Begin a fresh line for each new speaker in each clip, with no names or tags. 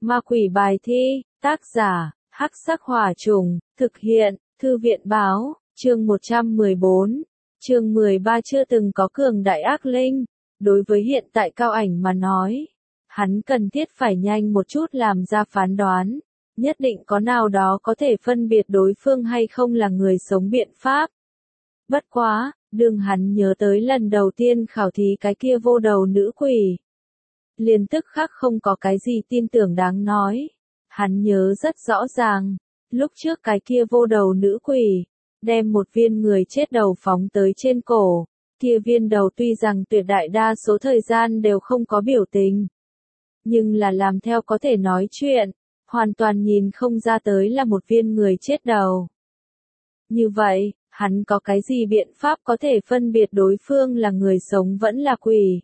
Ma quỷ bài thi, tác giả, Hắc Sắc Hỏa Trùng, thực hiện, Thư viện báo, chương 114, chương 13 chưa từng có cường đại ác linh. Đối với hiện tại Cao Ảnh mà nói, hắn cần thiết phải nhanh một chút làm ra phán đoán, nhất định có nào đó có thể phân biệt đối phương hay không là người sống biện pháp. Bất quá, đừng hắn nhớ tới lần đầu tiên khảo thí cái kia vô đầu nữ quỷ. Liền tức khắc không có cái gì tin tưởng đáng nói. Hắn nhớ rất rõ ràng, lúc trước cái kia vô đầu nữ quỷ, đem một viên người chết đầu phóng tới trên cổ, kia viên đầu tuy rằng tuyệt đại đa số thời gian đều không có biểu tình, nhưng là làm theo có thể nói chuyện, hoàn toàn nhìn không ra tới là một viên người chết đầu. Như vậy, hắn có cái gì biện pháp có thể phân biệt đối phương là người sống vẫn là quỷ?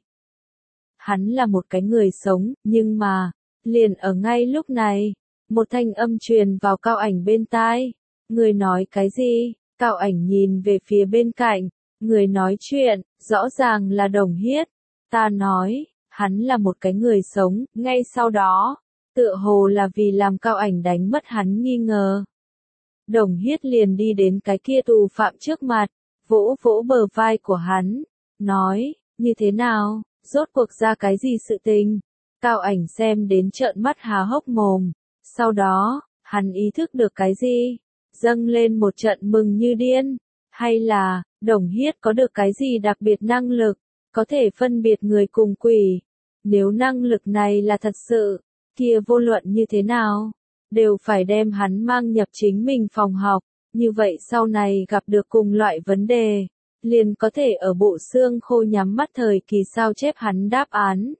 Hắn là một cái người sống, nhưng mà, liền ở ngay lúc này, một thanh âm truyền vào Cao Ảnh bên tai. Người nói cái gì? Cao Ảnh nhìn về phía bên cạnh, người nói chuyện, rõ ràng là Đồng Hiết. Ta nói, hắn là một cái người sống, ngay sau đó, tựa hồ là vì làm Cao Ảnh đánh mất hắn nghi ngờ. Đồng Hiết liền đi đến cái kia tù phạm trước mặt, vỗ vỗ bờ vai của hắn, nói, như thế nào, rốt cuộc ra cái gì sự tình? Cao Ảnh xem đến trợn mắt há hốc mồm, sau đó, hắn ý thức được cái gì? Dâng lên một trận mừng như điên, hay là, Đồng Hiết có được cái gì đặc biệt năng lực, có thể phân biệt người cùng quỷ? Nếu năng lực này là thật sự, kia vô luận như thế nào, đều phải đem hắn mang nhập chính mình phòng học, như vậy sau này gặp được cùng loại vấn đề, liền có thể ở bộ xương khô nhắm mắt thời kỳ sao chép hắn đáp án.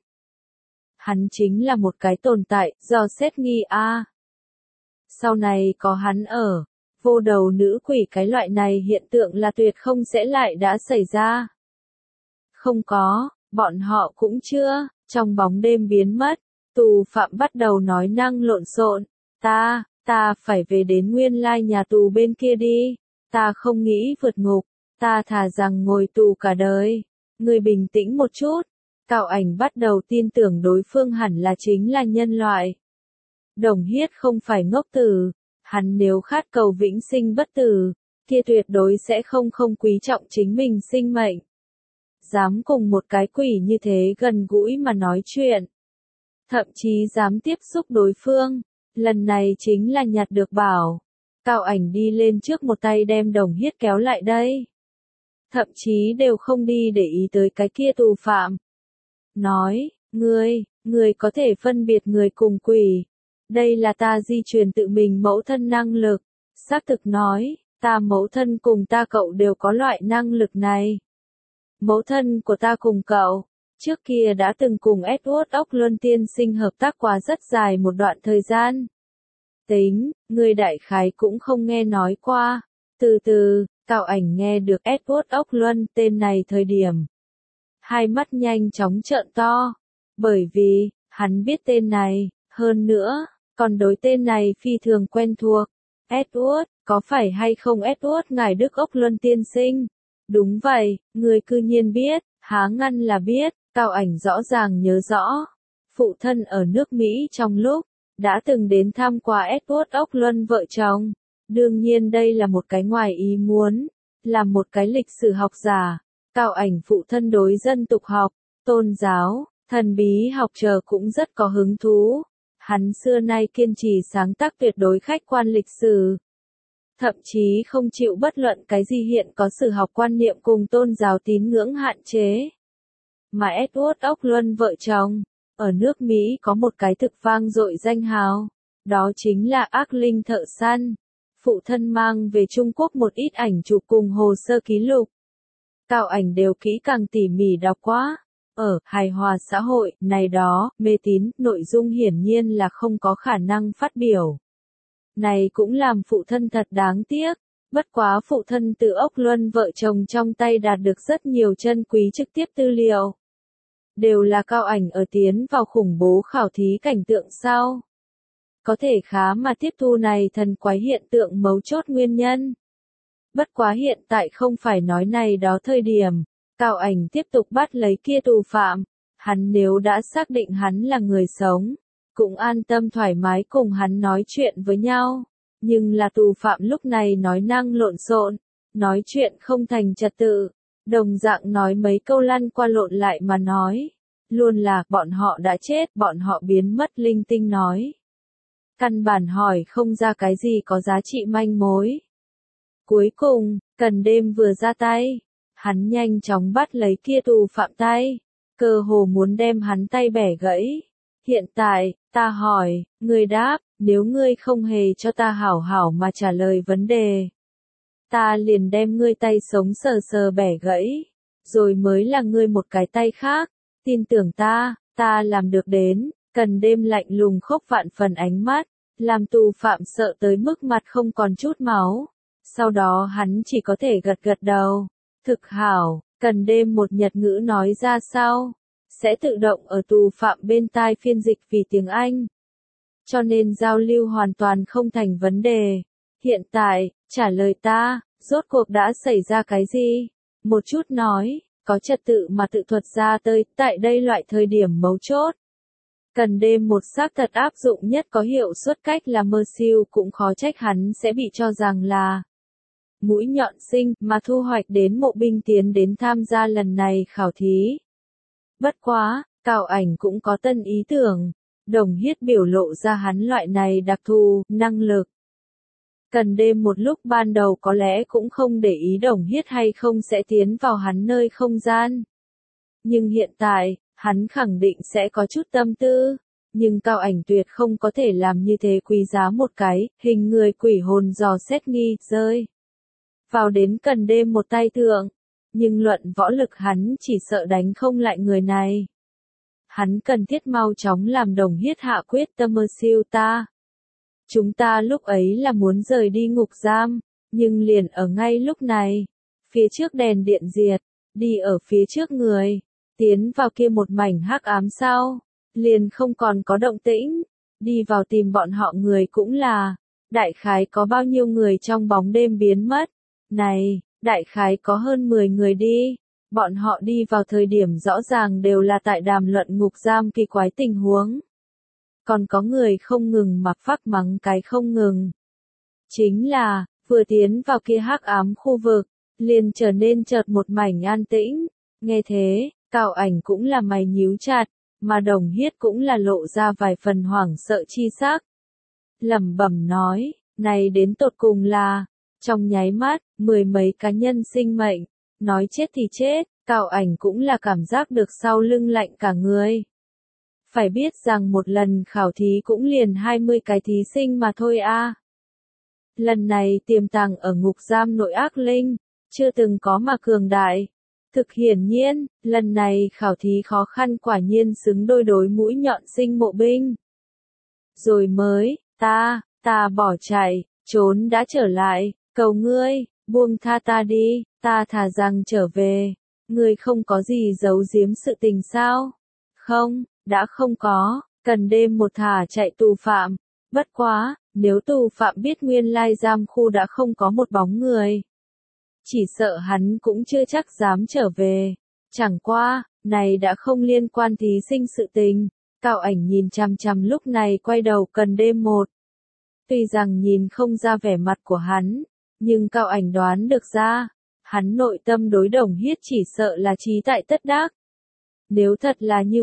Hắn chính là một cái tồn tại, do xét nghi a. Sau này có hắn ở, vô đầu nữ quỷ cái loại này hiện tượng là tuyệt không sẽ lại đã xảy ra. Không có, bọn họ cũng chưa, trong bóng đêm biến mất, tù phạm bắt đầu nói năng lộn xộn, ta phải về đến nguyên lai nhà tù bên kia đi, ta không nghĩ vượt ngục, ta thà rằng ngồi tù cả đời. Người bình tĩnh một chút. Cao Ảnh bắt đầu tin tưởng đối phương hẳn là chính là nhân loại. Đồng Hiết không phải ngốc tử, hắn nếu khát cầu vĩnh sinh bất tử, kia tuyệt đối sẽ không quý trọng chính mình sinh mệnh. Dám cùng một cái quỷ như thế gần gũi mà nói chuyện, thậm chí dám tiếp xúc đối phương, lần này chính là nhặt được bảo. Cao Ảnh đi lên trước một tay đem Đồng Hiết kéo lại đây. Thậm chí đều không đi để ý tới cái kia tù phạm. Nói, ngươi có thể phân biệt người cùng quỷ. Đây là ta di truyền tự mình mẫu thân năng lực. Xác thực nói, ta mẫu thân cùng ta cậu đều có loại năng lực này. Mẫu thân của ta cùng cậu, trước kia đã từng cùng Edward Auckland tiên sinh hợp tác quá rất dài một đoạn thời gian. Tính, ngươi đại khái cũng không nghe nói qua. Từ từ, Cao Ảnh nghe được Edward Auckland tên này thời điểm. Hai mắt nhanh chóng trợn to, bởi vì, hắn biết tên này, hơn nữa, còn đối tên này phi thường quen thuộc. Edward, có phải hay không Edward ngài Đức Auckland tiên sinh? Đúng vậy, người cư nhiên biết, há ngăn là biết. Cao Ảnh rõ ràng nhớ rõ, phụ thân ở nước Mỹ trong lúc, đã từng đến thăm qua Edward Auckland vợ chồng. Đương nhiên đây là một cái ngoài ý muốn, là một cái lịch sử học giả. Cao Ảnh phụ thân đối dân tục học, tôn giáo, thần bí học chờ cũng rất có hứng thú. Hắn xưa nay kiên trì sáng tác tuyệt đối khách quan lịch sử. Thậm chí không chịu bất luận cái gì hiện có sử học quan niệm cùng tôn giáo tín ngưỡng hạn chế. Mà Edward Auckland vợ chồng, ở nước Mỹ có một cái thực vang dội danh hào, đó chính là ác linh thợ săn. Phụ thân mang về Trung Quốc một ít ảnh chụp cùng hồ sơ ký lục. Cao Ảnh đều kỹ càng tỉ mỉ đọc quá. Ở hài hòa xã hội này đó, mê tín, nội dung hiển nhiên là không có khả năng phát biểu. Này cũng làm phụ thân thật đáng tiếc. Bất quá phụ thân từ Auckland vợ chồng trong tay đạt được rất nhiều chân quý trực tiếp tư liệu. Đều là Cao Ảnh ở tiến vào khủng bố khảo thí cảnh tượng sau. Có thể khá mà tiếp thu này thần quái hiện tượng mấu chốt nguyên nhân. Bất quá hiện tại không phải nói này đó thời điểm. Cao Ảnh tiếp tục bắt lấy kia tù phạm. Hắn nếu đã xác định hắn là người sống, cũng an tâm thoải mái cùng hắn nói chuyện với nhau. Nhưng là tù phạm lúc này nói năng lộn xộn, nói chuyện không thành trật tự, đồng dạng nói mấy câu lăn qua lộn lại mà nói. Luôn là bọn họ đã chết, bọn họ biến mất linh tinh nói. Căn bản hỏi không ra cái gì có giá trị manh mối. Cuối cùng, Cần Đêm vừa ra tay, hắn nhanh chóng bắt lấy kia tù phạm tay, cơ hồ muốn đem hắn tay bẻ gãy. Hiện tại, ta hỏi, ngươi đáp, nếu ngươi không hề cho ta hảo hảo mà trả lời vấn đề, ta liền đem ngươi tay sống sờ sờ bẻ gãy, rồi mới là ngươi một cái tay khác, tin tưởng ta làm được đến. Cần Đêm lạnh lùng khốc vạn phần ánh mắt, làm tù phạm sợ tới mức mặt không còn chút máu. Sau đó hắn chỉ có thể gật gật đầu. Thực hảo, Cần Đêm một nhật ngữ nói ra sau, sẽ tự động ở tù phạm bên tai phiên dịch vì tiếng Anh. Cho nên giao lưu hoàn toàn không thành vấn đề. Hiện tại, trả lời ta, rốt cuộc đã xảy ra cái gì? Một chút nói, có trật tự mà tự thuật ra tới, tại đây loại thời điểm mấu chốt. Cần Đêm một xác thật áp dụng nhất có hiệu suất cách là mơ siêu cũng khó trách hắn sẽ bị cho rằng là mũi nhọn sinh mà thu hoạch đến mộ binh tiến đến tham gia lần này khảo thí. Bất quá, Cao Ảnh cũng có tân ý tưởng, Đồng Hiết biểu lộ ra hắn loại này đặc thù, năng lực. Cần Đêm một lúc ban đầu có lẽ cũng không để ý Đồng Hiết hay không sẽ tiến vào hắn nơi không gian. Nhưng hiện tại, hắn khẳng định sẽ có chút tâm tư, nhưng Cao Ảnh tuyệt không có thể làm như thế quý giá một cái, hình người quỷ hồn dò xét nghi, rơi. Vào đến Cần Đêm một tay thượng, nhưng luận võ lực hắn chỉ sợ đánh không lại người này. Hắn cần thiết mau chóng làm Đồng Hiết hạ quyết tâm mơ siêu ta. Chúng ta lúc ấy là muốn rời đi ngục giam, nhưng liền ở ngay lúc này, phía trước đèn điện diệt, đi ở phía trước người, tiến vào kia một mảnh hắc ám sau, liền không còn có động tĩnh, đi vào tìm bọn họ người cũng là, đại khái có bao nhiêu người trong bóng đêm biến mất, này, đại khái có hơn 10 người đi, bọn họ đi vào thời điểm rõ ràng đều là tại đàm luận ngục giam kỳ quái tình huống. Còn có người không ngừng mặc phắc mắng cái không ngừng. Chính là, vừa tiến vào kia hắc ám khu vực, liền trở nên chợt một mảnh an tĩnh, nghe thế, Cao Ảnh cũng là mày nhíu chặt, mà Đồng Hiết cũng là lộ ra vài phần hoảng sợ chi sắc. Lẩm bẩm nói, này đến tột cùng là, trong nháy mắt, 10 mấy cá nhân sinh mệnh, nói chết thì chết, Cao Ảnh cũng là cảm giác được sau lưng lạnh cả người. Phải biết rằng một lần khảo thí cũng liền 20 cái thí sinh mà thôi a. Lần này tiềm tàng ở ngục giam nội ác linh, chưa từng có mà cường đại. Thực hiển nhiên, lần này khảo thí khó khăn quả nhiên xứng đôi đối mũi nhọn sinh mộ binh. Rồi mới, ta bỏ chạy, trốn đã trở lại, cầu ngươi, buông tha ta đi, ta thà rằng trở về. Ngươi không có gì giấu giếm sự tình sao? Không, đã không có, Cần Đêm một thả chạy tù phạm. Bất quá, nếu tù phạm biết nguyên lai giam khu đã không có một bóng người, chỉ sợ hắn cũng chưa chắc dám trở về. Chẳng qua, này đã không liên quan thí sinh sự tình. Cao Ảnh nhìn chằm chằm lúc này quay đầu Cần Đêm một. Tuy rằng nhìn không ra vẻ mặt của hắn, nhưng Cao Ảnh đoán được ra, hắn nội tâm đối Đồng Hiết chỉ sợ là trí tại tất đắc. Nếu thật là như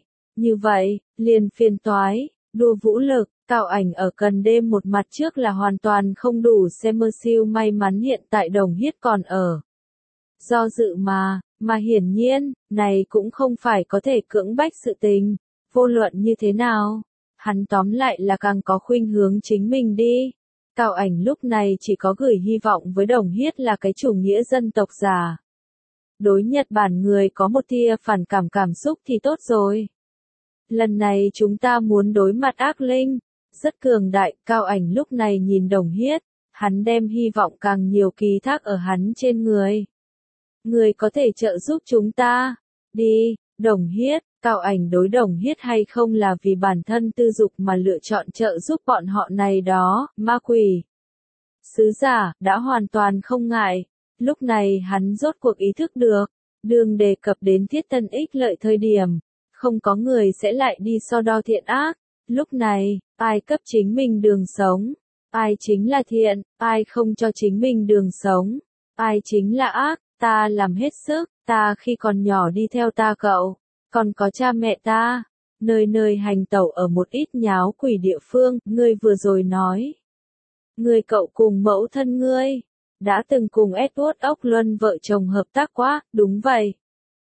vậy, liền phiền toái, đua vũ lực, Cao Ảnh ở Cần Đêm một mặt trước là hoàn toàn không đủ xem mơ siêu may mắn hiện tại Đồng Hiết còn ở. Do dự mà hiển nhiên, này cũng không phải có thể cưỡng bách sự tình, vô luận như thế nào, hắn tóm lại là càng có khuynh hướng chính mình đi. Cao Ảnh lúc này chỉ có gửi hy vọng với Đồng Hiết là cái chủ nghĩa dân tộc giả. Đối Nhật Bản người có một tia phản cảm xúc thì tốt rồi. Lần này chúng ta muốn đối mặt ác linh, rất cường đại, Cao Ảnh lúc này nhìn Đồng Hiết, hắn đem hy vọng càng nhiều ký thác ở hắn trên người. Người có thể trợ giúp chúng ta, đi, Đồng Hiết, Cao Ảnh đối Đồng Hiết hay không là vì bản thân tư dục mà lựa chọn trợ giúp bọn họ này đó, ma quỷ. Sứ giả, đã hoàn toàn không ngại, lúc này hắn rốt cuộc ý thức được, đương đề cập đến thiết thân ích lợi thời điểm, không có người sẽ lại đi so đo thiện ác, Lúc này, ai cấp chính mình đường sống? Ai chính là thiện, ai không cho chính mình đường sống? Ai chính là ác? Ta làm hết sức, ta khi còn nhỏ đi theo ta cậu, còn có cha mẹ ta, nơi nơi hành tẩu ở một ít nháo quỷ địa phương, ngươi vừa rồi nói. Ngươi cậu cùng mẫu thân ngươi, đã từng cùng Edward Auckland vợ chồng hợp tác quá, đúng vậy.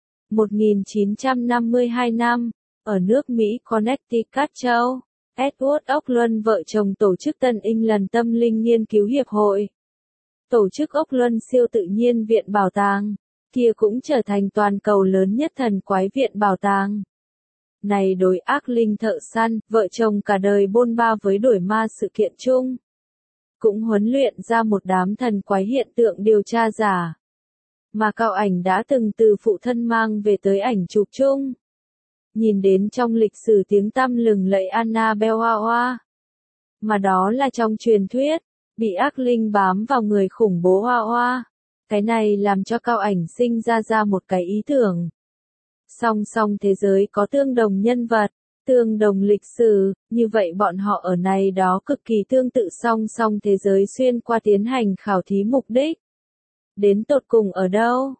1952 năm, ở nước Mỹ Connecticut châu, Edward Auckland vợ chồng tổ chức Tân England Tâm linh Nghiên cứu Hiệp hội. Tổ chức Auckland siêu tự nhiên viện bảo tàng, kia cũng trở thành toàn cầu lớn nhất thần quái viện bảo tàng. Này đối ác linh thợ săn, vợ chồng cả đời bôn ba với đuổi ma sự kiện chung. Cũng huấn luyện ra một đám thần quái hiện tượng điều tra giả. Mà Cao Ảnh đã từng từ phụ thân mang về tới ảnh chụp chung. Nhìn đến trong lịch sử tiếng tăm lừng lẫy Annabelle Hoa Hoa. Mà đó là trong truyền thuyết, bị ác linh bám vào người khủng bố Hoa Hoa. Cái này làm cho Cao Ảnh sinh ra một cái ý tưởng. Song song thế giới có tương đồng nhân vật, tương đồng lịch sử, như vậy bọn họ ở này đó cực kỳ tương tự song song thế giới xuyên qua tiến hành khảo thí mục đích. Đến tột cùng ở đâu?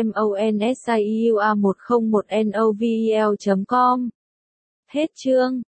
MONSIEUA101NOVEL.com Hết chương.